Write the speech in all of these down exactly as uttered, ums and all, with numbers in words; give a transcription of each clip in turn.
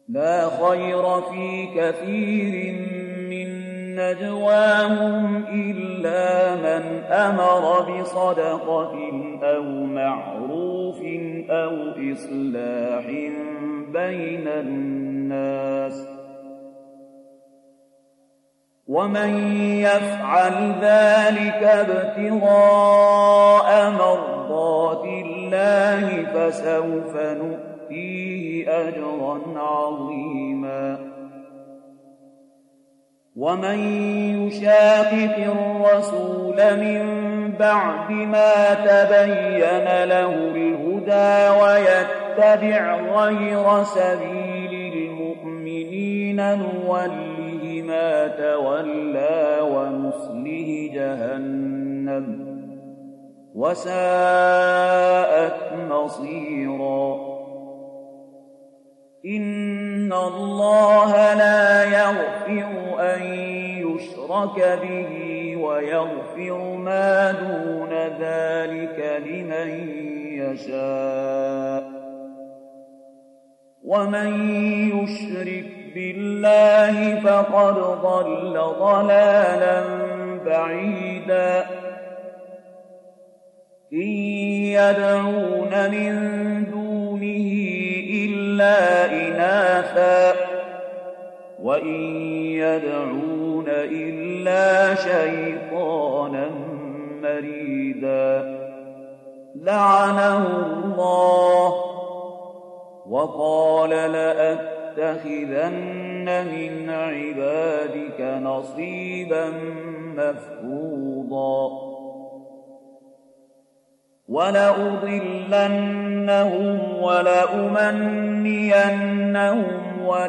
لا خير في كثير من نجواهم إلا من أمر بصدقة أو معروف أو إصلاح بين الناس ومن يفعل ذلك ابتغاء مرضات الله فسوف نؤتيه أجرا عظيما ومن يشاقق الرسول من بعد ما تبين له الهدى ويتبع غير سبيل المؤمنين نوله ما تولى ونصله جهنم وساءت مصيرا إن الله لا يغفر أن يشرك به ويغفر ما دون ذلك لمن يشاء ومن يشرك بالله فقد ضل ضلالا بعيدا إن يدعون من دونه إلا إناثا وإن يدعون إلا شيطانا مريدا لعنه الله وقال لأتخذن من عبادك نصيبا مفروضا ولأضلنهم ولأمنينهم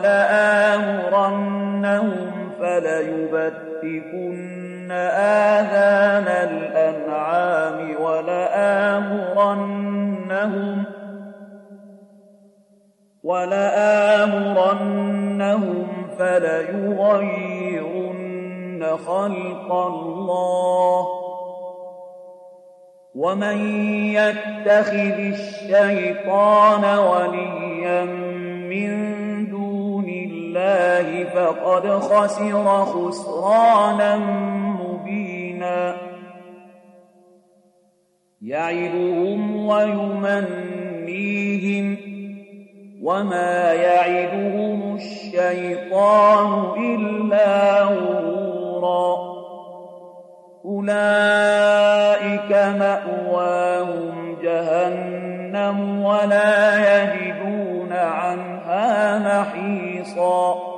ولآمرنهم فليبتكن آذان الأنعام ولآمرنهم ولآمرنهم فليغيرن خلق الله ومن يتخذ الشيطان وليا من دون الله فقد خسر خسرانا مبينا يعدهم ويمنيهم وما يعدهم الشيطان إلا غرورا أولئك مأواهم جهنم ولا يجدون عنها محيصا